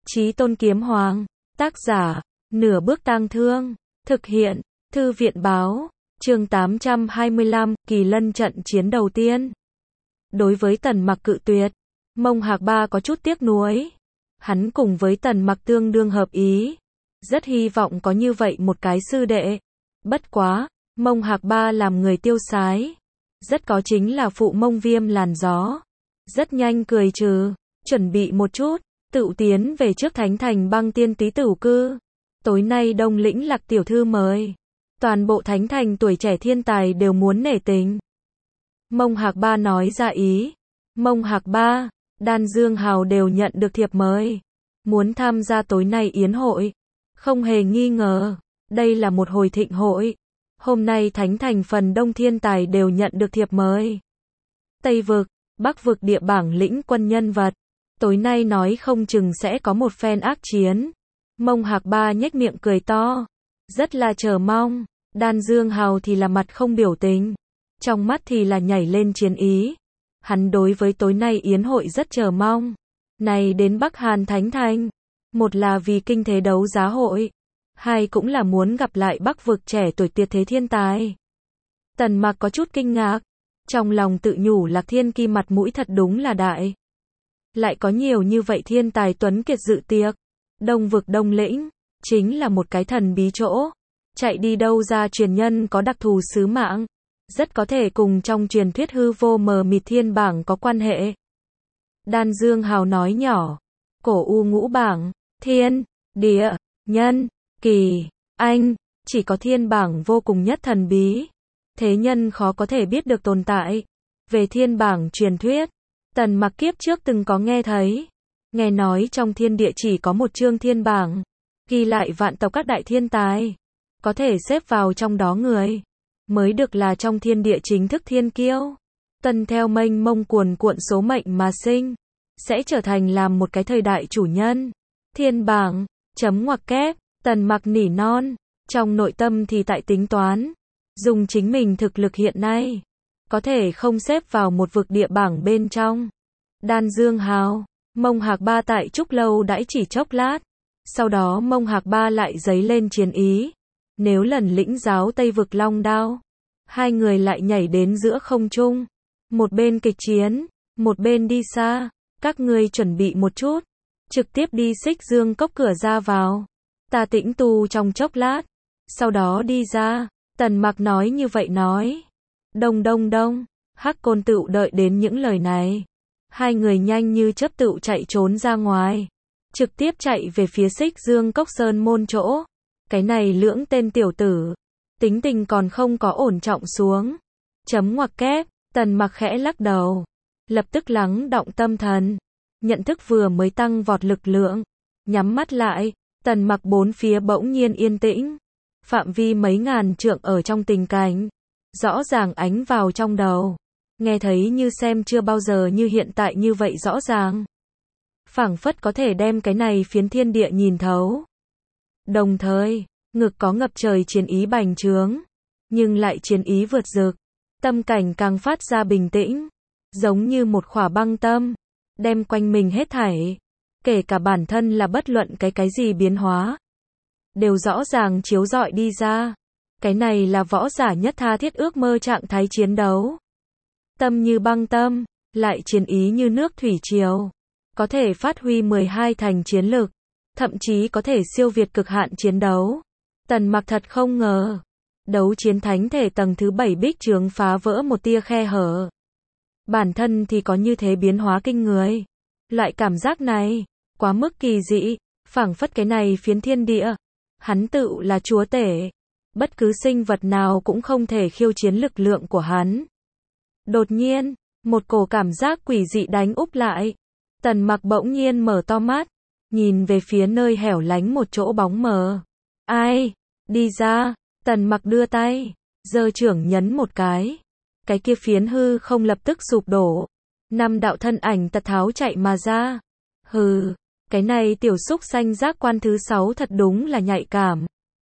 Chí Tôn Kiếm Hoàng. Tác giả, Nửa Bước Tang Thương. Thực hiện, Thư viện Báo. Chương 825, Kỳ Lân trận chiến đầu tiên. Đối với Tần Mặc cự tuyệt, Mông Hạc Ba có chút tiếc nuối. Hắn cùng với Tần Mặc tương đương hợp ý, rất hy vọng có như vậy một cái sư đệ. Bất quá, Mông Hạc Ba làm người tiêu sái, rất có chính là phụ Mông Viêm làn gió. Rất nhanh cười trừ, chuẩn bị một chút, tự tiến về trước Thánh Thành Băng Tiên Tý Tửu Cư. Tối nay Đông Lĩnh Lạc tiểu thư mời, toàn bộ Thánh Thành tuổi trẻ thiên tài đều muốn nể tình. Mông Hạc Ba nói ra ý. Mông Hạc Ba, Đan Dương Hào đều nhận được thiệp mời, muốn tham gia tối nay yến hội. Không hề nghi ngờ, đây là một hồi thịnh hội. Hôm nay Thánh Thành phần đông thiên tài đều nhận được thiệp mời. Tây vực, Bắc vực địa bảng lĩnh quân nhân vật, tối nay nói không chừng sẽ có một phen ác chiến. Mông Hạc Ba nhếch miệng cười to, rất là chờ mong. Đan Dương Hào thì là mặt không biểu tình, trong mắt thì là nhảy lên chiến ý. Hắn đối với tối nay yến hội rất chờ mong. Này đến Bắc Hàn Thánh Thành, một là vì kinh thế đấu giá hội, hai cũng là muốn gặp lại Bắc vực trẻ tuổi tuyệt thế thiên tài. Tần Mặc có chút kinh ngạc, trong lòng tự nhủ Lạc Thiên Ki mặt mũi thật đúng là đại. Lại có nhiều như vậy thiên tài tuấn kiệt dự tiệc. Đông vực Đông Lĩnh, chính là một cái thần bí chỗ. Chạy đi đâu ra truyền nhân có đặc thù sứ mạng, rất có thể cùng trong truyền thuyết hư vô mờ mịt thiên bảng có quan hệ. Đan Dương Hào nói nhỏ, cổ u ngũ bảng, thiên, địa, nhân, kỳ, anh, chỉ có thiên bảng vô cùng nhất thần bí. Thế nhân khó có thể biết được tồn tại. Về thiên bảng truyền thuyết, Tần Mặc kiếp trước từng có nghe thấy. Nghe nói trong thiên địa chỉ có một chương thiên bảng, ghi lại vạn tộc các đại thiên tài. Có thể xếp vào trong đó người, mới được là trong thiên địa chính thức thiên kiêu. Tần theo mênh mông cuồn cuộn số mệnh mà sinh, sẽ trở thành làm một cái thời đại chủ nhân. Thiên bảng, chấm ngoặc kép, Tần Mặc nỉ non, trong nội tâm thì tại tính toán. Dùng chính mình thực lực hiện nay, có thể không xếp vào một vực địa bảng bên trong. Đan Dương Hào, Mông Hạc Ba tại Trúc Lâu đãi chỉ chốc lát. Sau đó Mông Hạc Ba lại giấy lên chiến ý. Nếu lần lĩnh giáo Tây vực Long Đao, hai người lại nhảy đến giữa không trung. Một bên kịch chiến, một bên đi xa. Các ngươi chuẩn bị một chút, trực tiếp đi Xích Dương Cốc cửa ra vào. Ta tĩnh tu trong chốc lát, sau đó đi ra. Tần Mặc nói như vậy nói. Đông đông đông, Hắc Côn Tựu đợi đến những lời này. Hai người nhanh như chớp tựu chạy trốn ra ngoài, trực tiếp chạy về phía Xích Dương Cốc Sơn môn chỗ. Cái này lưỡng tên tiểu tử, tính tình còn không có ổn trọng xuống. Chấm ngoặc kép, Tần Mặc khẽ lắc đầu, lập tức lắng động tâm thần, nhận thức vừa mới tăng vọt lực lượng, nhắm mắt lại. Tần Mặc bốn phía bỗng nhiên yên tĩnh, phạm vi mấy ngàn trượng ở trong tình cảnh, rõ ràng ánh vào trong đầu, nghe thấy như xem chưa bao giờ như hiện tại như vậy rõ ràng. Phảng phất có thể đem cái này phiến thiên địa nhìn thấu. Đồng thời, ngực có ngập trời chiến ý bành trướng, nhưng lại chiến ý vượt rực, tâm cảnh càng phát ra bình tĩnh, giống như một khỏa băng tâm, đem quanh mình hết thảy, kể cả bản thân là bất luận cái gì biến hóa, đều rõ ràng chiếu rọi đi ra. Cái này là võ giả nhất tha thiết ước mơ trạng thái chiến đấu. Tâm như băng tâm, lại chiến ý như nước thủy triều, có thể phát huy 12 thành chiến lực, thậm chí có thể siêu việt cực hạn chiến đấu. Tần Mặc thật không ngờ, đấu chiến thánh thể tầng thứ 7 bích chướng phá vỡ một tia khe hở. Bản thân thì có như thế biến hóa kinh người. Loại cảm giác này, quá mức kỳ dị, phảng phất cái này phiến thiên địa, hắn tự là chúa tể. Bất cứ sinh vật nào cũng không thể khiêu chiến lực lượng của hắn. Đột nhiên, một cổ cảm giác quỷ dị đánh úp lại. Tần Mặc bỗng nhiên mở to mắt, nhìn về phía nơi hẻo lánh một chỗ bóng mờ. Ai? Đi ra. Tần Mặc đưa tay, giơ trưởng nhấn một cái. Cái kia phiến hư không lập tức sụp đổ. 5 đạo thân ảnh tật tháo chạy mà ra. Hừ, cái này tiểu xúc xanh giác quan thứ 6 thật đúng là nhạy cảm.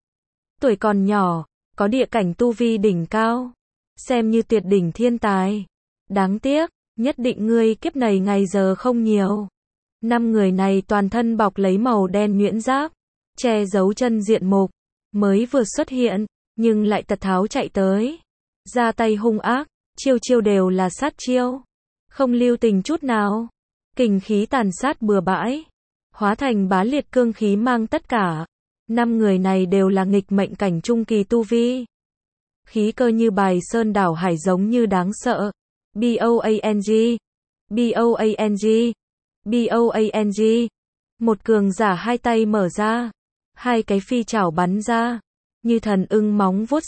Tuổi còn nhỏ, có địa cảnh tu vi đỉnh cao, xem như tuyệt đỉnh thiên tài. Đáng tiếc, nhất định ngươi kiếp này ngày giờ không nhiều. 5 người này toàn thân bọc lấy màu đen nhuyễn giáp, che giấu chân diện mục, mới vừa xuất hiện, nhưng lại tật tháo chạy tới. Ra tay hung ác, chiêu chiêu đều là sát chiêu, không lưu tình chút nào. Kình khí tàn sát bừa bãi, hóa thành bá liệt cương khí mang tất cả. 5 người này đều là nghịch mệnh cảnh trung kỳ tu vi. Khí cơ như bài sơn đảo hải giống như đáng sợ. BOANG, BOANG, BOANG. Một cường giả hai tay mở ra, hai cái phi chảo bắn ra, như thần ưng móng vuốt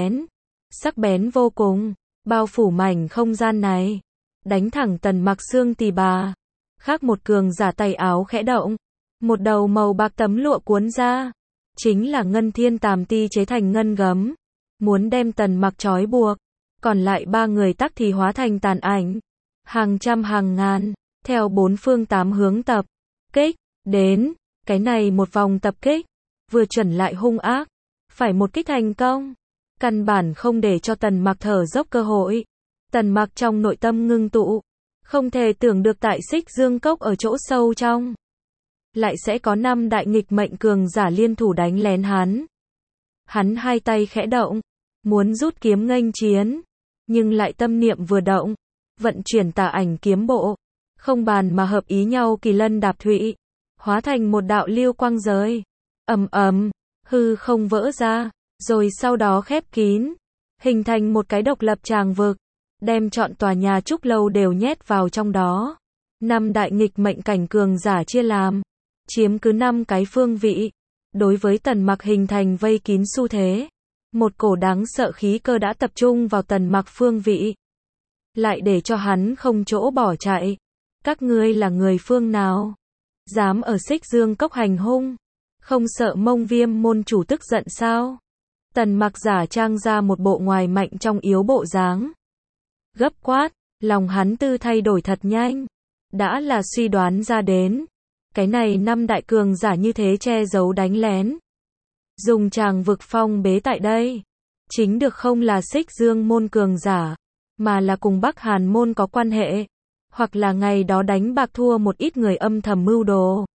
sắc bén vô cùng, bao phủ mảnh không gian này, đánh thẳng Tần Mặc xương tỳ bà. Khác một cường giả tay áo khẽ động, một đầu màu bạc tấm lụa cuốn ra, chính là ngân thiên tàm ti chế thành ngân gấm, muốn đem Tần Mặc trói buộc. Còn lại 3 người tắc thì hóa thành tàn ảnh, hàng trăm hàng ngàn, theo 4 phương 8 hướng tập kích đến. Cái này một vòng tập kích, vừa chuẩn lại hung ác, phải một kích thành công, căn bản không để cho Tần Mặc thở dốc cơ hội. Tần Mặc trong nội tâm ngưng tụ, không thể tưởng được tại Xích Dương Cốc ở chỗ sâu trong, lại sẽ có 5 đại nghịch mệnh cường giả liên thủ đánh lén hắn. Hắn hai tay khẽ động, muốn rút kiếm nghênh chiến, nhưng lại tâm niệm vừa động, vận chuyển tà ảnh kiếm bộ, không bàn mà hợp ý nhau kỳ lân đạp thụy, hóa thành một đạo lưu quang giới. Ầm ầm, hư không vỡ ra, rồi sau đó khép kín, hình thành một cái độc lập tràng vực, đem trọn tòa nhà trúc lâu đều nhét vào trong đó. 5 đại nghịch mệnh cảnh cường giả chia làm, chiếm cứ 5 cái phương vị, đối với Tần Mặc hình thành vây kín xu thế. Một cổ đáng sợ khí cơ đã tập trung vào Tần Mặc phương vị, lại để cho hắn không chỗ bỏ chạy. Các ngươi là người phương nào? Dám ở Xích Dương Cốc hành hung? Không sợ Mông Viêm môn chủ tức giận sao? Tần Mặc giả trang ra một bộ ngoài mạnh trong yếu bộ dáng, gấp quát, lòng hắn tư thay đổi thật nhanh, đã là suy đoán ra đến. Cái này 5 đại cường giả như thế che giấu đánh lén, dùng tràng vực phong bế tại đây, chính được không là Xích Dương môn cường giả, mà là cùng Bắc Hàn môn có quan hệ, hoặc là ngày đó đánh bạc thua một ít người âm thầm mưu đồ.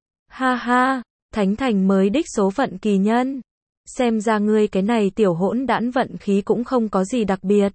Ha ha, Thánh Thành mới đích số phận kỳ nhân, xem ra ngươi cái này tiểu hỗn đản vận khí cũng không có gì đặc biệt.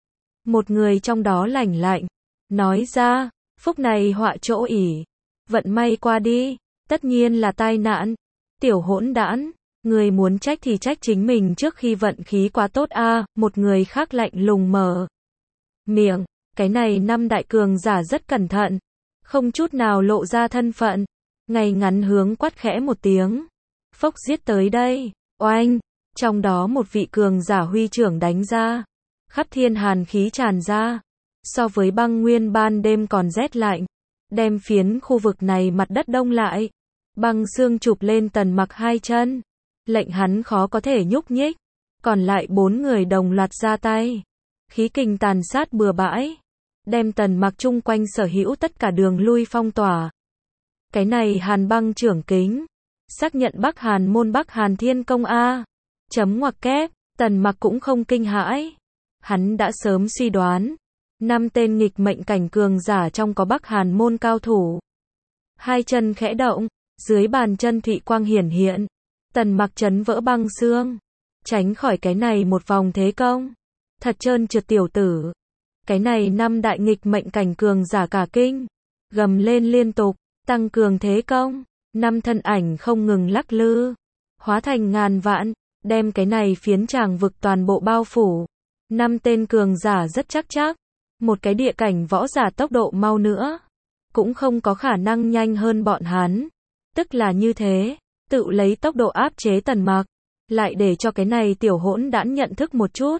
Một người trong đó lạnh lạnh nói ra, phúc này họa chỗ ỉ, vận may qua đi, tất nhiên là tai nạn. Tiểu hỗn đản, người muốn trách thì trách chính mình trước khi vận khí quá tốt a. Một người khác lạnh lùng mở miệng. Cái này 5 đại cường giả rất cẩn thận, không chút nào lộ ra thân phận, ngay ngắn hướng quát khẽ một tiếng, phốc giết tới đây. Oanh, trong đó một vị cường giả huy trưởng đánh ra, khắp thiên hàn khí tràn ra, so với băng nguyên ban đêm còn rét lạnh, đem phiến khu vực này mặt đất đông lại, băng xương chụp lên Tần Mặc hai chân, lệnh hắn khó có thể nhúc nhích. Còn lại 4 người đồng loạt ra tay, khí kình tàn sát bừa bãi, đem Tần Mặc chung quanh sở hữu tất cả đường lui phong tỏa. Cái này Hàn băng trưởng kính, xác nhận Bắc Hàn môn Bắc Hàn Thiên Công a. Chấm ngoặc kép, Tần Mặc cũng không kinh hãi, hắn đã sớm suy đoán, 5 tên nghịch mệnh cảnh cường giả trong có Bắc Hàn môn cao thủ. Hai chân khẽ động, dưới bàn chân thụy quang hiển hiện, Tần Mặc chấn vỡ băng xương, tránh khỏi cái này một vòng thế công. Thật trơn trượt tiểu tử. Cái này 5 đại nghịch mệnh cảnh cường giả cả kinh, gầm lên liên tục, tăng cường thế công. 5 thân ảnh không ngừng lắc lư, hóa thành ngàn vạn, đem cái này phiến tràng vực toàn bộ bao phủ. 5 tên cường giả rất chắc, một cái địa cảnh võ giả tốc độ mau nữa, cũng không có khả năng nhanh hơn bọn hắn. Tức là như thế, tự lấy tốc độ áp chế Tần Mặc, lại để cho cái này tiểu hỗn đản nhận thức một chút.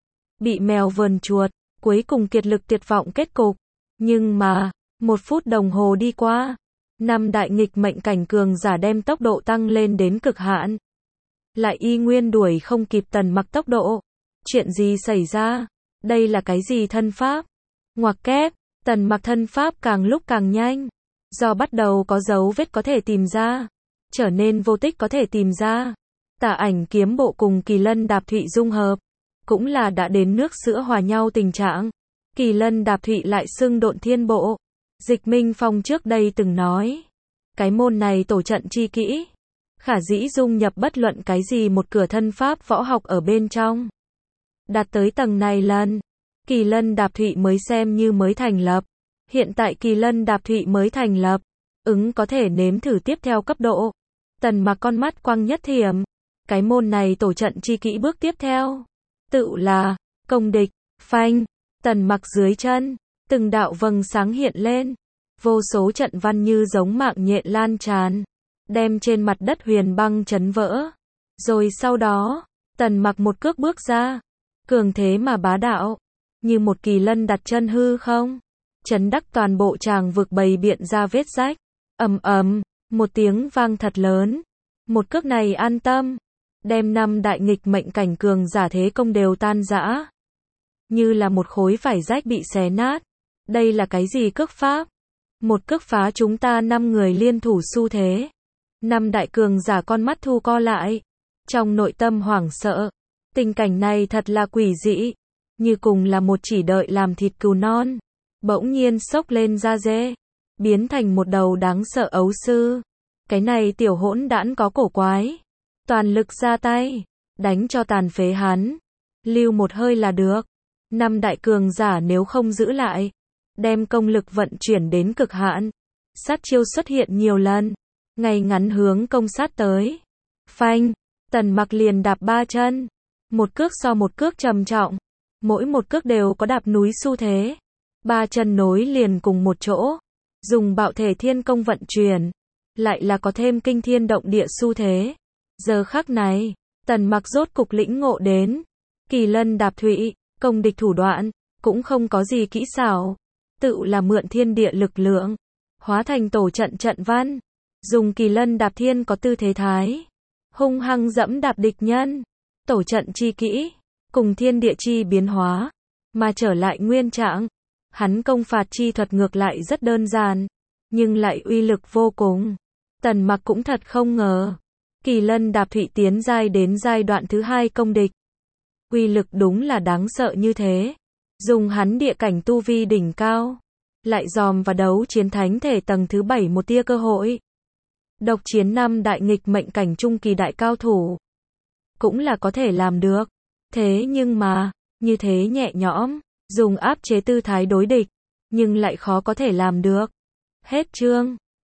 Bị mèo vờn chuột, cuối cùng kiệt lực tuyệt vọng kết cục. Nhưng mà, 1 phút đồng hồ đi qua, 5 đại nghịch mệnh cảnh cường giả đem tốc độ tăng lên đến cực hạn, lại y nguyên đuổi không kịp Tần Mặc tốc độ. Chuyện gì xảy ra? Đây là cái gì thân pháp? Ngoặc kép, Tần Mặc thân pháp càng lúc càng nhanh, do bắt đầu có dấu vết có thể tìm ra, trở nên vô tích có thể tìm ra. Tà ảnh kiếm bộ cùng kỳ lân đạp thụy dung hợp, cũng là đã đến nước sữa hòa nhau tình trạng. Kỳ lân đạp thụy lại xưng độn thiên bộ, Dịch Minh Phong trước đây từng nói, cái môn này tổ trận chi kỹ, khả dĩ dung nhập bất luận cái gì một cửa thân pháp võ học ở bên trong. Đạt tới tầng này lần, Kỳ Lân Đạp Thụy mới xem như mới thành lập. Hiện tại Kỳ Lân Đạp Thụy mới thành lập, có thể nếm thử tiếp theo cấp độ. Tần Mặc con mắt quăng nhất thiểm, cái môn này tổ trận chi kỹ bước tiếp theo, tự là công địch, phanh. Tần Mặc dưới chân, từng đạo vầng sáng hiện lên, vô số trận văn như giống mạng nhện lan tràn, đem trên mặt đất huyền băng chấn vỡ. Rồi sau đó, Tần Mặc một cước bước ra, cường thế mà bá đạo, như một kỳ lân đặt chân hư không, chấn đắc toàn bộ tràng vực bày biện ra vết rách. Ầm ầm, một tiếng vang thật lớn. Một cước này an tâm, đem 5 đại nghịch mệnh cảnh cường giả thế công đều tan rã, như là một khối vải rách bị xé nát. Đây là cái gì cước pháp? Một cước phá chúng ta 5 người liên thủ xu thế. 5 đại cường giả con mắt thu co lại, trong nội tâm hoảng sợ. Tình cảnh này thật là quỷ dị, như cùng là một chỉ đợi làm thịt cừu non, bỗng nhiên xốc lên da dê, biến thành một đầu đáng sợ ấu sư. Cái này tiểu hỗn đản có cổ quái, toàn lực ra tay, đánh cho tàn phế hắn, lưu một hơi là được. 5 đại cường giả nếu không giữ lại, đem công lực vận chuyển đến cực hạn, sát chiêu xuất hiện nhiều lần, ngay ngắn hướng công sát tới. Phanh, Tần Mặc liền đạp 3 chân, một cước so một cước trầm trọng, mỗi một cước đều có đạp núi xu thế. 3 chân nối liền cùng một chỗ, dùng bạo thể thiên công vận chuyển, lại là có thêm kinh thiên động địa xu thế. Giờ khắc này, Tần Mặc rốt cục lĩnh ngộ đến, Kỳ Lân Đạp Thụy, công địch thủ đoạn, cũng không có gì kỹ xảo, tự là mượn thiên địa lực lượng, hóa thành tổ trận trận văn, dùng Kỳ Lân Đạp Thiên có tư thế thái, hung hăng dẫm đạp địch nhân. Tổ trận chi kỹ, cùng thiên địa chi biến hóa, mà trở lại nguyên trạng. Hắn công phạt chi thuật ngược lại rất đơn giản, nhưng lại uy lực vô cùng. Tần Mặc cũng thật không ngờ, Kỳ Lân Đạp Thụy tiến giai đến giai đoạn thứ 2 công địch, uy lực đúng là đáng sợ như thế. Dùng hắn địa cảnh tu vi đỉnh cao, lại dòm và đấu chiến thánh thể tầng thứ 7 một tia cơ hội. Độc chiến 5 đại nghịch mệnh cảnh trung kỳ đại cao thủ, cũng là có thể làm được. Thế nhưng mà, như thế nhẹ nhõm, dùng áp chế tư thái đối địch, nhưng lại khó có thể làm được. Hết chương.